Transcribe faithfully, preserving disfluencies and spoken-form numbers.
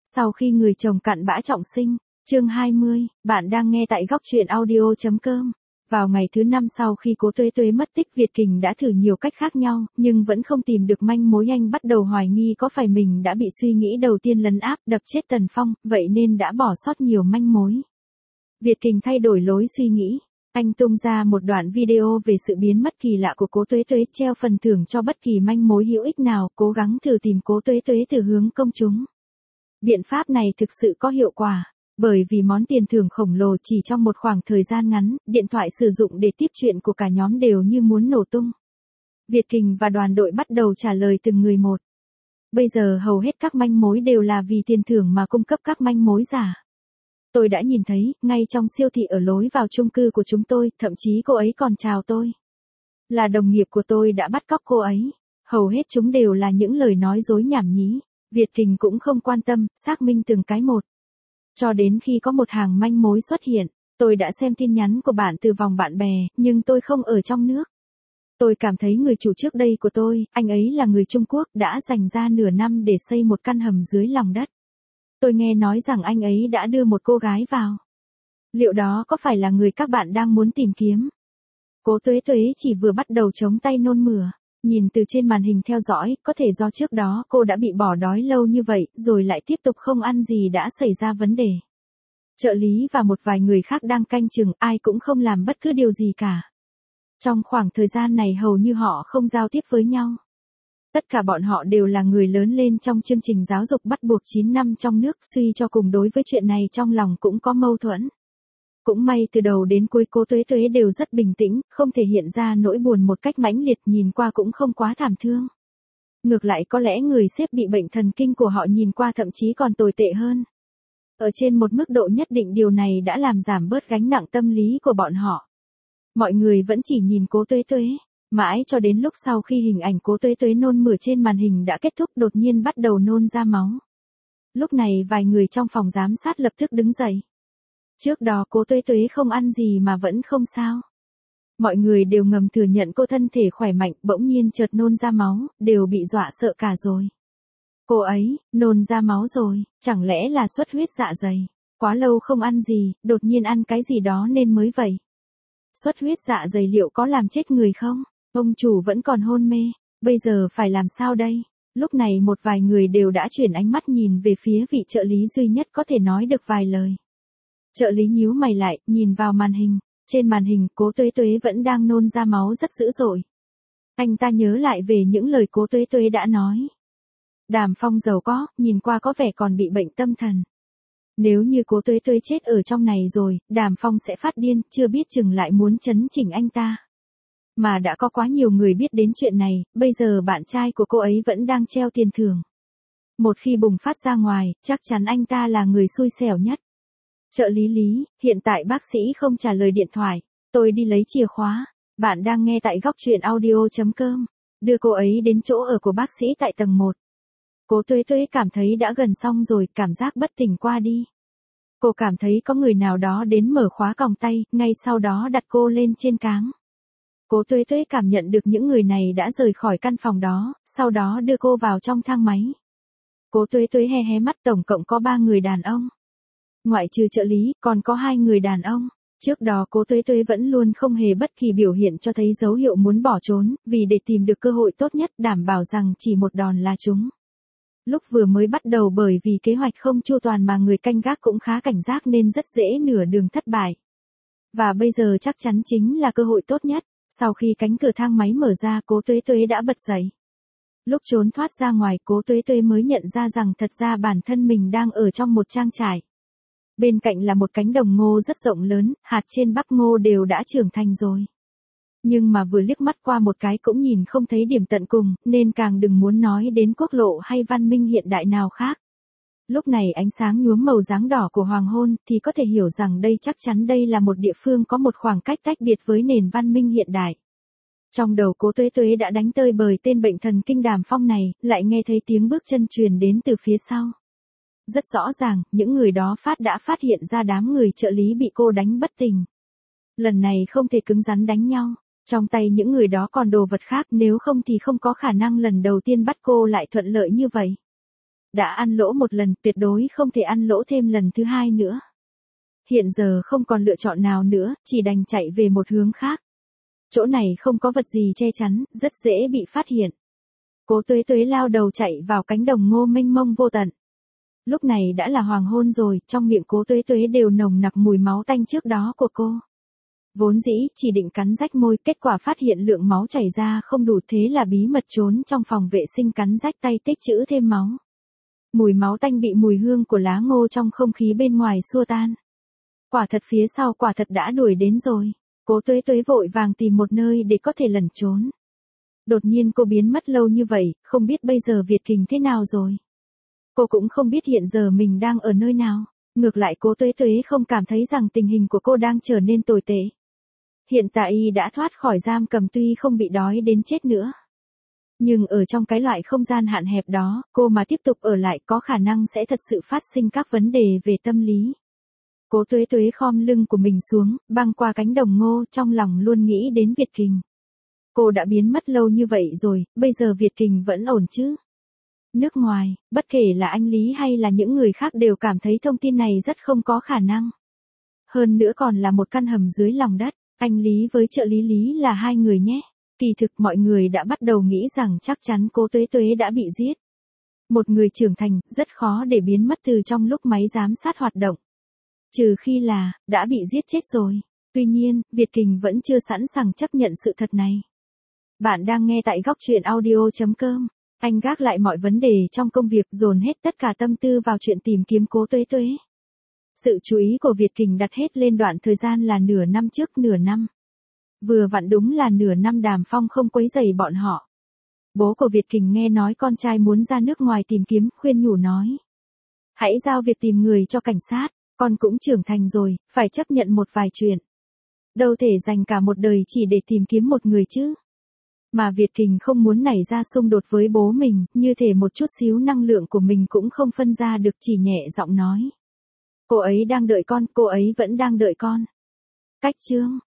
Sau khi người chồng cặn bã trọng sinh, chương hai mươi, bạn đang nghe tại góc truyện audio.com. Vào ngày thứ năm sau khi Cố Tuế Tuế mất tích, Việt Kình đã thử nhiều cách khác nhau, nhưng vẫn không tìm được manh mối. Anh bắt đầu hoài nghi có phải mình đã bị suy nghĩ đầu tiên lấn áp đập chết Tần Phong, vậy nên đã bỏ sót nhiều manh mối. Việt Kình thay đổi lối suy nghĩ. Anh tung ra một đoạn video về sự biến mất kỳ lạ của Cố Tuế Tuế, treo phần thưởng cho bất kỳ manh mối hữu ích nào, cố gắng thử tìm Cố Tuế Tuế từ hướng công chúng. Biện pháp này thực sự có hiệu quả, bởi vì món tiền thưởng khổng lồ chỉ trong một khoảng thời gian ngắn, điện thoại sử dụng để tiếp chuyện của cả nhóm đều như muốn nổ tung. Việt Kình và đoàn đội bắt đầu trả lời từng người một. Bây giờ hầu hết các manh mối đều là vì tiền thưởng mà cung cấp các manh mối giả. Tôi đã nhìn thấy, ngay trong siêu thị ở lối vào chung cư của chúng tôi, thậm chí cô ấy còn chào tôi. Là đồng nghiệp của tôi đã bắt cóc cô ấy. Hầu hết chúng đều là những lời nói dối nhảm nhí. Việt Kình cũng không quan tâm, xác minh từng cái một. Cho đến khi có một hàng manh mối xuất hiện, tôi đã xem tin nhắn của bạn từ vòng bạn bè, nhưng tôi không ở trong nước. Tôi cảm thấy người chủ trước đây của tôi, anh ấy là người Trung Quốc, đã dành ra nửa năm để xây một căn hầm dưới lòng đất. Tôi nghe nói rằng anh ấy đã đưa một cô gái vào. Liệu đó có phải là người các bạn đang muốn tìm kiếm? Cố Tuế Tuế chỉ vừa bắt đầu chống tay nôn mửa. Nhìn từ trên màn hình theo dõi, có thể do trước đó cô đã bị bỏ đói lâu như vậy, rồi lại tiếp tục không ăn gì đã xảy ra vấn đề. Trợ lý và một vài người khác đang canh chừng, ai cũng không làm bất cứ điều gì cả. Trong khoảng thời gian này hầu như họ không giao tiếp với nhau. Tất cả bọn họ đều là người lớn lên trong chương trình giáo dục bắt buộc chín năm trong nước, suy cho cùng đối với chuyện này trong lòng cũng có mâu thuẫn. Cũng may từ đầu đến cuối Cố Tuế Tuế đều rất bình tĩnh, không thể hiện ra nỗi buồn một cách mãnh liệt, nhìn qua cũng không quá thảm thương. Ngược lại có lẽ người sếp bị bệnh thần kinh của họ nhìn qua thậm chí còn tồi tệ hơn. Ở trên một mức độ nhất định điều này đã làm giảm bớt gánh nặng tâm lý của bọn họ. Mọi người vẫn chỉ nhìn Cố Tuế Tuế, mãi cho đến lúc sau khi hình ảnh Cố Tuế Tuế nôn mửa trên màn hình đã kết thúc đột nhiên bắt đầu nôn ra máu. Lúc này vài người trong phòng giám sát lập tức đứng dậy. Trước đó Cố Tuế Tuế không ăn gì mà vẫn không sao. Mọi người đều ngầm thừa nhận cô thân thể khỏe mạnh, bỗng nhiên chợt nôn ra máu, đều bị dọa sợ cả rồi. Cô ấy, nôn ra máu rồi, chẳng lẽ là xuất huyết dạ dày. Quá lâu không ăn gì, đột nhiên ăn cái gì đó nên mới vậy. Xuất huyết dạ dày liệu có làm chết người không? Ông chủ vẫn còn hôn mê, bây giờ phải làm sao đây? Lúc này một vài người đều đã chuyển ánh mắt nhìn về phía vị trợ lý duy nhất có thể nói được vài lời. Trợ lý nhíu mày lại, nhìn vào màn hình. Trên màn hình, Cố Tuế Tuế vẫn đang nôn ra máu rất dữ dội. Anh ta nhớ lại về những lời Cố Tuế Tuế đã nói. Đàm Phong giàu có, nhìn qua có vẻ còn bị bệnh tâm thần. Nếu như Cố Tuế Tuế chết ở trong này rồi, Đàm Phong sẽ phát điên, chưa biết chừng lại muốn chấn chỉnh anh ta. Mà đã có quá nhiều người biết đến chuyện này, bây giờ bạn trai của cô ấy vẫn đang treo tiền thưởng. Một khi bùng phát ra ngoài, chắc chắn anh ta là người xui xẻo nhất. Trợ lý Lý, hiện tại bác sĩ không trả lời điện thoại, tôi đi lấy chìa khóa. Bạn đang nghe tại góc truyện audio.com. Đưa cô ấy đến chỗ ở của bác sĩ tại tầng một. Cố Tuế Tuế cảm thấy đã gần xong rồi, cảm giác bất tỉnh qua đi. Cô cảm thấy có người nào đó đến mở khóa còng tay, ngay sau đó đặt cô lên trên cáng. Cố Tuế Tuế cảm nhận được những người này đã rời khỏi căn phòng đó, sau đó đưa cô vào trong thang máy. Cố Tuế Tuế hé hé mắt, tổng cộng có ba người đàn ông. Ngoại trừ trợ lý, còn có hai người đàn ông. Trước đó Cố Tuế Tuế vẫn luôn không hề bất kỳ biểu hiện cho thấy dấu hiệu muốn bỏ trốn, vì để tìm được cơ hội tốt nhất đảm bảo rằng chỉ một đòn là trúng. Lúc vừa mới bắt đầu bởi vì kế hoạch không chu toàn mà người canh gác cũng khá cảnh giác nên rất dễ nửa đường thất bại. Và bây giờ chắc chắn chính là cơ hội tốt nhất. Sau khi cánh cửa thang máy mở ra, Cố Tuế Tuế đã bật dậy. Lúc trốn thoát ra ngoài, Cố Tuế Tuế mới nhận ra rằng thật ra bản thân mình đang ở trong một trang trại. Bên cạnh là một cánh đồng ngô rất rộng lớn, hạt trên bắp ngô đều đã trưởng thành rồi. Nhưng mà vừa liếc mắt qua một cái cũng nhìn không thấy điểm tận cùng, nên càng đừng muốn nói đến quốc lộ hay văn minh hiện đại nào khác. Lúc này ánh sáng nhuốm màu dáng đỏ của hoàng hôn thì có thể hiểu rằng đây chắc chắn đây là một địa phương có một khoảng cách tách biệt với nền văn minh hiện đại. Trong đầu Cố Tuế Tuế đã đánh tơi bời tên bệnh thần kinh Đàm Phong này, lại nghe thấy tiếng bước chân truyền đến từ phía sau. Rất rõ ràng, những người đó phát đã phát hiện ra đám người trợ lý bị cô đánh bất tỉnh. Lần này không thể cứng rắn đánh nhau, trong tay những người đó còn đồ vật khác, nếu không thì không có khả năng lần đầu tiên bắt cô lại thuận lợi như vậy. Đã ăn lỗ một lần, tuyệt đối không thể ăn lỗ thêm lần thứ hai nữa. Hiện giờ không còn lựa chọn nào nữa, chỉ đành chạy về một hướng khác. Chỗ này không có vật gì che chắn, rất dễ bị phát hiện. Cố Tuế Tuế lao đầu chạy vào cánh đồng ngô mênh mông vô tận. Lúc này đã là hoàng hôn rồi, trong miệng Cố Tuế Tuế đều nồng nặc mùi máu tanh trước đó của cô. Vốn dĩ chỉ định cắn rách môi, kết quả phát hiện lượng máu chảy ra không đủ, thế là bí mật trốn trong phòng vệ sinh cắn rách tay tích trữ thêm máu. Mùi máu tanh bị mùi hương của lá ngô trong không khí bên ngoài xua tan. Quả thật phía sau quả thật đã đuổi đến rồi. Cố Tuế Tuế vội vàng tìm một nơi để có thể lẩn trốn. Đột nhiên cô biến mất lâu như vậy, không biết bây giờ Việt Kình thế nào rồi. Cô cũng không biết hiện giờ mình đang ở nơi nào. Ngược lại Cố Tuế Tuế không cảm thấy rằng tình hình của cô đang trở nên tồi tệ. Hiện tại y đã thoát khỏi giam cầm, tuy không bị đói đến chết nữa. Nhưng ở trong cái loại không gian hạn hẹp đó, cô mà tiếp tục ở lại có khả năng sẽ thật sự phát sinh các vấn đề về tâm lý. Cố Tuế Tuế khom lưng của mình xuống, băng qua cánh đồng ngô, trong lòng luôn nghĩ đến Việt Kình. Cô đã biến mất lâu như vậy rồi, bây giờ Việt Kình vẫn ổn chứ? Nước ngoài, bất kể là anh Lý hay là những người khác đều cảm thấy thông tin này rất không có khả năng. Hơn nữa còn là một căn hầm dưới lòng đất, anh Lý với trợ lý Lý là hai người nhé. Kỳ thực mọi người đã bắt đầu nghĩ rằng chắc chắn Cố Tuế Tuế đã bị giết. Một người trưởng thành rất khó để biến mất từ trong lúc máy giám sát hoạt động. Trừ khi là, đã bị giết chết rồi. Tuy nhiên, Việt Kình vẫn chưa sẵn sàng chấp nhận sự thật này. Bạn đang nghe tại góc truyện audio chấm com. Anh gác lại mọi vấn đề trong công việc, dồn hết tất cả tâm tư vào chuyện tìm kiếm Cố Tuế Tuế. Sự chú ý của Việt Kình đặt hết lên đoạn thời gian là nửa năm trước nửa năm. Vừa vặn đúng là nửa năm Đàm Phong không quấy rầy bọn họ. Bố của Việt Kình nghe nói con trai muốn ra nước ngoài tìm kiếm, khuyên nhủ nói. Hãy giao việc tìm người cho cảnh sát, con cũng trưởng thành rồi, phải chấp nhận một vài chuyện. Đâu thể dành cả một đời chỉ để tìm kiếm một người chứ. Mà Việt Kình không muốn nảy ra xung đột với bố mình, như thể một chút xíu năng lượng của mình cũng không phân ra được, chỉ nhẹ giọng nói. Cô ấy đang đợi con, cô ấy vẫn đang đợi con. Cách chương,